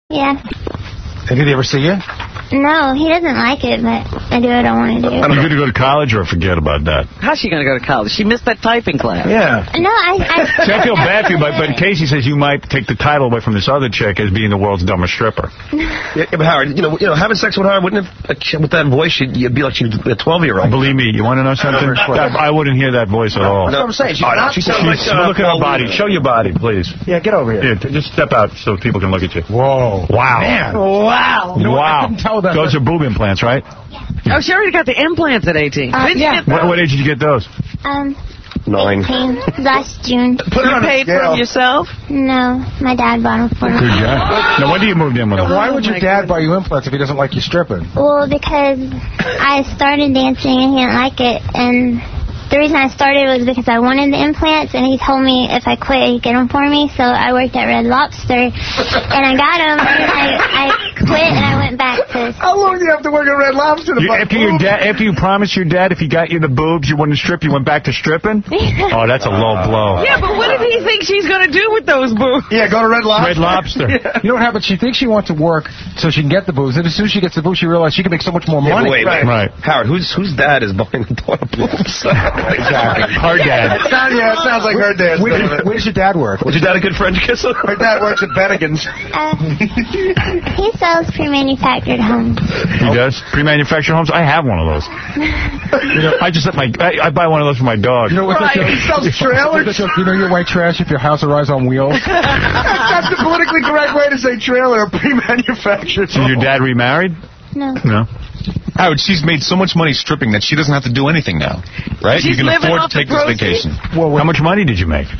Yeah. Did he ever see you? No, he doesn't like it, but I do what I want to do. Are you going to go to college or forget about that? How's she going to go to college? She missed that typing class. Yeah. No, See, I feel bad for you, but Casey says you might take the title away from this other chick as being the world's dumbest stripper. Yeah, but Howard, you know, having sex with her, wouldn't it, with that voice, you'd be like she was a 12-year-old. Believe me, you want to know something? I wouldn't hear that voice at all. That's what I'm saying. She sounds like... Look at her body. Show your body, please. Yeah, get over here. Yeah, just step out so people can look at you. Whoa. Wow. Man. Wow. You know what? I Wow. couldn't tell that. Those are boob implants, right? Oh, she already got the implants at 18. What age did you get those? 9. 18, last June. Put you paid for them yourself? No, my dad bought them for me. Good guy. Now, when do you move in with them? Why would your dad buy you implants if he doesn't like you stripping? Well, because I started dancing and he didn't like it, and the reason I started was because I wanted the implants, and he told me if I quit, he'd get them for me. So I worked at Red Lobster, and I got them, and I quit, and I went back to... How long do you have to work at Red Lobster to buy After you promised your dad if he got you the boobs, you wouldn't strip, you went back to stripping? Oh, that's a low blow. Yeah, but what did he think she's going to do with those boobs? Yeah, go to Red Lobster. Red Lobster. Yeah. You know what happens? She thinks she wants to work so she can get the boobs, and as soon as she gets the boobs, she realizes she can make so much more money. Wait, right. Howard, whose dad is buying the toilet boobs? Exactly. Her dad. It sounds like her dad. Where does your dad work? Was your dad a good French kisser? Her dad works at Bennigan's. He sells pre-manufactured homes. He does? Pre-manufactured homes? I have one of those. I just I buy one of those for my dog. You know what? He sells trailers. You know your white trash if your house arrives on wheels? That's the politically correct way to say trailer, pre-manufactured. So your dad remarried? No. No. Howard, she's made so much money stripping that she doesn't have to do anything now, right? She's you can living afford off to take the this proceeds. vacation. Well, how much money did you make?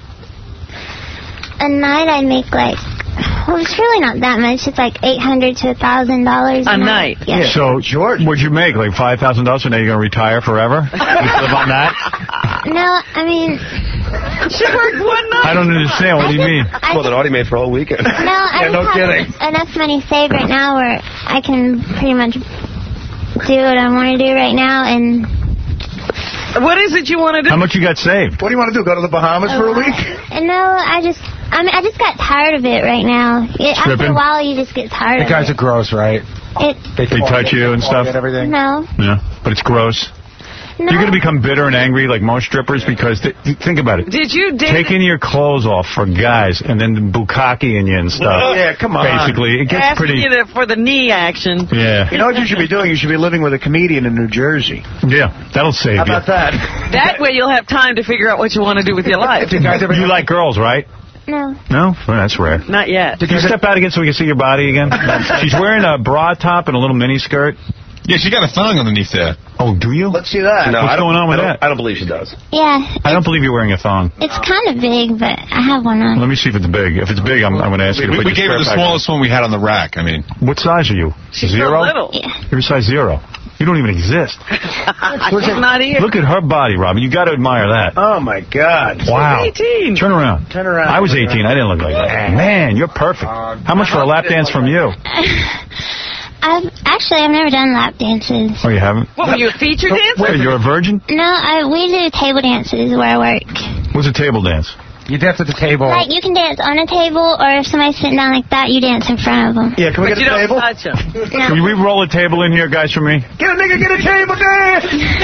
A night I'd make it's really not that much. It's like $800 to $1,000 a night. Yeah. So, George, what'd you make? Like $5,000? So now you're going to retire forever? You live on that? No, I mean... She worked one night. I don't understand. What do you mean? Well, that already made for a whole weekend. No, I just have enough money saved right now where I can pretty much do what I want to do right now, and... What is it you want to do? How much you got saved? What do you want to do? Go to the Bahamas for a week? No, I just got tired of it right now. After a while, you just get tired of it. The guys are gross, right? They touch you and stuff? And everything? No. Yeah, but it's gross. No. You're going to become bitter and angry like most strippers because, think about it. Did you taking your clothes off for guys and then bukkake-ing you and stuff. Yeah, come on. Basically, it gets pretty... you for the knee action. Yeah. You know what you should be doing? You should be living with a comedian in New Jersey. Yeah, that'll save you. How about that? That way you'll have time to figure out what you want to do with your life. You like girls, right? No. No? Well, that's rare. Not yet. Did you step out again so we can see your body again? She's wearing a bra top and a little mini skirt. Yeah, she got a thong underneath there. Oh, do you? Let's see that. No, What's going on with that? I don't believe she does. Yeah. I don't believe you're wearing a thong. It's kind of big, but I have one on. Let me see if it's big. If it's big, I'm going to ask you to put We gave her the smallest one we had on the rack. I mean, what size are you? She's Zero? so little. Yeah. You're size 0. You don't even exist. She's not here. Look at her body, Robin. You got to admire that. Oh, my God. Wow. She's 18. Turn around. I was 18. I didn't look like that. Man, you're perfect. How much for a lap dance from you? I've never done lap dances. Oh, you haven't? What, were you a feature dancer? Wait, you're a virgin? No, we do table dances where I work. What's a table dance? You dance at the table. Like, you can dance on a table, or if somebody's sitting down like that, you dance in front of them. Yeah, can we get a table? Touch them. Can we roll a table in here, guys, for me? Get a nigga, get a table dance!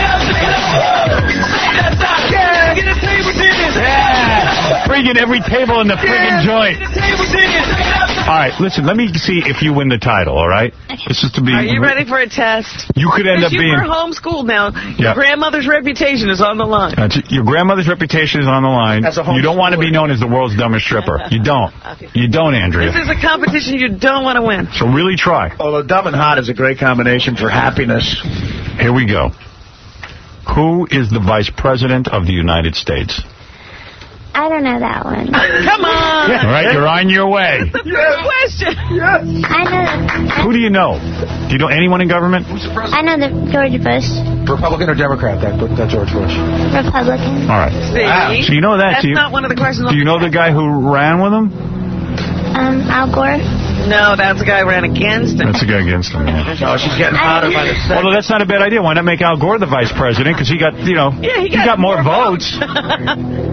Yeah, get a table dance. Yeah. Friggin' every table in the friggin' joint. All right, listen, let me see if you win the title, all right? This is to be... Are you ready for a test? You could end up being... You were homeschooled now. Your grandmother's reputation is on the line. Your grandmother's reputation is on the line. You don't want to be known as the world's dumbest stripper. You don't. You don't, Andrea. This is a competition you don't want to win. So really try. Although dumb and hot is a great combination for happiness. Here we go. Who is the Vice President of the United States? I don't know that one. Come on. All right, you're on your way. That's a good question. I know. Who do you know? Do you know anyone in government? I know the George Bush. Republican or Democrat, that George Bush? Republican. All right. See? So you know that. That's not one of the questions. Do you know the guy who ran with him? Al Gore. No, that's the guy who ran against him. That's the guy against him, yeah. Oh, she's getting hotter by the second. Well, that's not a bad idea. Why not make Al Gore the vice president? Because he got, he got more votes.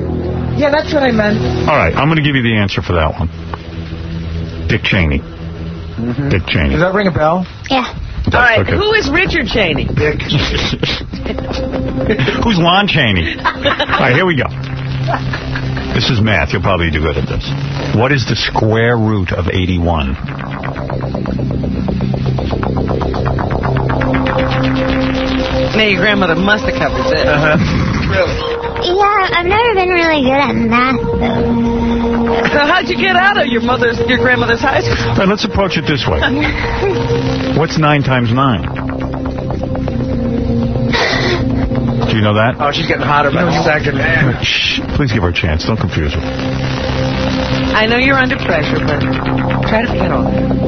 Yeah, that's what I meant. All right, I'm going to give you the answer for that one. Dick Cheney. Dick Cheney. Does that ring a bell? Yeah. All right, Okay. who is Richard Cheney? Who's Lon Chaney? All right, here we go. This is math. You'll probably do good at this. What is the square root of 81? Now, your grandmother must have covered it. Yeah, I've never been really good at math, though. So how'd you get out of your grandmother's high school? All right, let's approach it this way. What's 9 times 9? Do you know that? Oh, she's getting hotter by the second. Shh, please give her a chance. Don't confuse her. I know you're under pressure, but try to get on.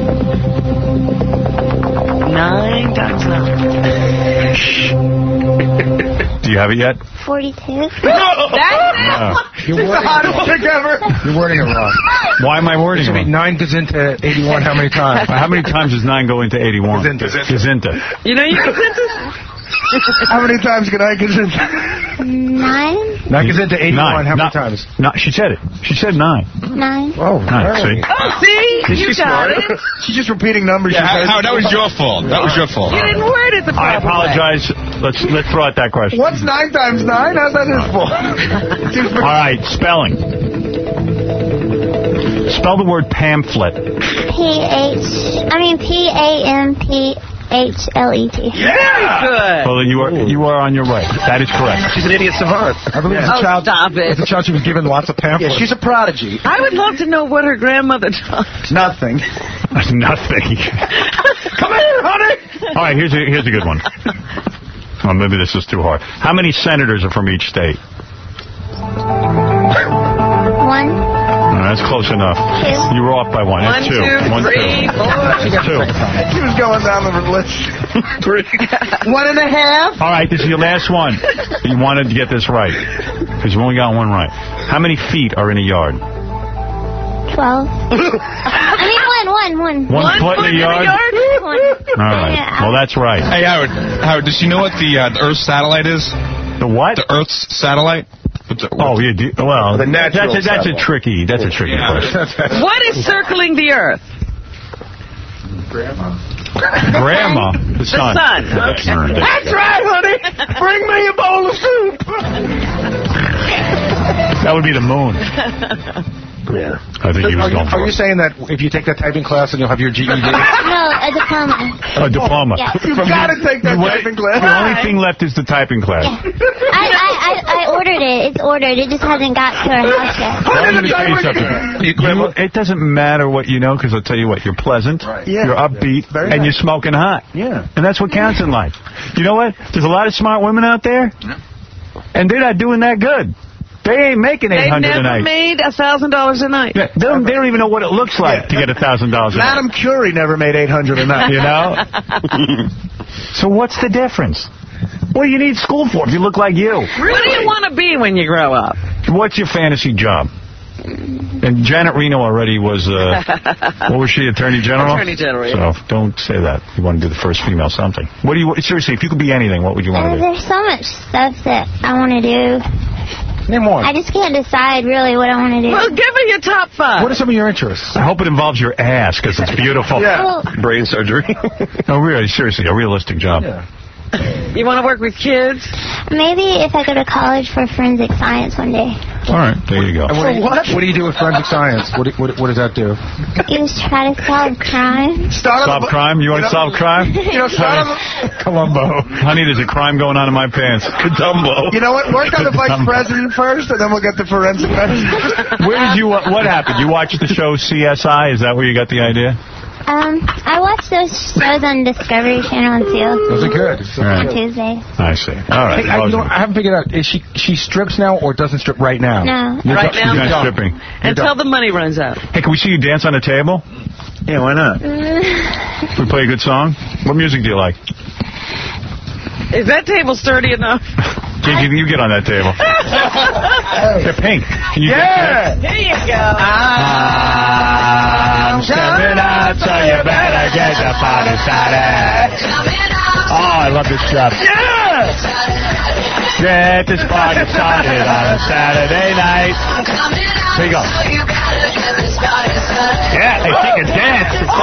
9 times 9. Shh. Do you have it yet? 42. That's it. You're the hottest chick ever. You're wording it wrong. Why am I wording it wrong? 9 goes into 81 how many times? How many times does 9 go into 81? Gazinta. You know you can How many times can I Gazinta? 9? 9 goes into 81 how many times? No, she said it. She said 9. 9. Oh, Right, see? See? You got it. She's just repeating numbers. Yeah, Howard, that was your fault. That was your fault. You didn't word it the proper I apologize. Let's throw out that question. What's 9 times 9? How's that his fault? All right, spelling. Spell the word pamphlet. P-A-M-P-H-L-E-T. Very good. Well, you are on your way. That is correct. She's an idiot savant. I believe as a child, Stop it. as a child she was given lots of pamphlets. Yeah, she's a prodigy. I would love to know what her grandmother taught. Nothing. Nothing. Come here, honey. All right, here's a good one. Oh, maybe this is too hard. How many senators are from each state? 1. That's close enough. 2. You were off by 1. 1, That's 2. 2, 1, 3, 4. 2. She was going down the list. 3. 1.5. All right, this is your last one. You wanted to get this right because you only got one right. How many feet are in a yard? 12. I mean, 1. 1 foot in a yard? 1. All right. Well, that's right. Hey, Howard, does she know what the Earth's satellite is? The what? The Earth's satellite? Oh, yeah. Well, The natural that's a satellite. tricky question. What is circling the earth? Grandma, the sun. The sun. That's right, honey. Bring me a bowl of soup. That would be the moon. Yeah. I think he was going for Are you it. saying that if you take that typing class and you'll have your GED? No, a diploma. A diploma. Yeah. You've got to take that typing class. The only thing left is the typing class. I ordered it. It's ordered. It just hasn't got to our house yet. Well, let me tell you something. It doesn't matter what you know, because I'll tell you what, you're pleasant, Yeah. you're upbeat, Very and nice. you're smoking hot. Yeah. And that's what counts in life. You know what? There's a lot of smart women out there, and they're not doing that good. They ain't making They've $800 a never night. made $1,000 a night. Yeah, they don't even know what it looks like to get $1,000 a night. Madam Curie never made $800 a night. You know? So what's the difference? What do you need school for if you look like you? What do you want to be when you grow up? What's your fantasy job? And Janet Reno already was, what was she, Attorney General? Attorney General, yeah. So don't say that. You want to do the first female something. What do you, seriously, if you could be anything, what would you want to do? There's so much stuff that I want to do. Name one. I just can't decide really what I want to do. Well, give her your top 5. What are some of your interests? I hope it involves your ass, because it's beautiful. Well, Brain surgery. No, really, seriously, a realistic job. Yeah. You want to work with kids? maybe if I go to college for forensic science one day. All right, there you go. And what do you do with forensic science? What does that do? You try to solve crime. Solve crime? You want to solve crime? You know, Columbo. Honey, there's a crime going on in my pants. Columbo. You know what? Work on the vice president first, and then we'll get the forensic medicine. Where did you? What happened? You watched the show CSI? Is that where you got the idea? I watch those shows on Discovery Channel and Seal. Those are good. On Tuesdays. I see. All right. Hey, I haven't figured out. Is she strips now or doesn't strip right now? No. Right now? She's not stripping. Until the money runs out. Hey, can we see you dance on the table? Yeah, why not? We play a good song. What music do you like? Is that table sturdy enough? You get on that table. They're pink. Can you Yeah! There you go. I'm stepping out, so you better get the party started. Oh, I love this job. Yes! Get this party started on a Saturday night. Here you go. Yeah, hey, she can dance.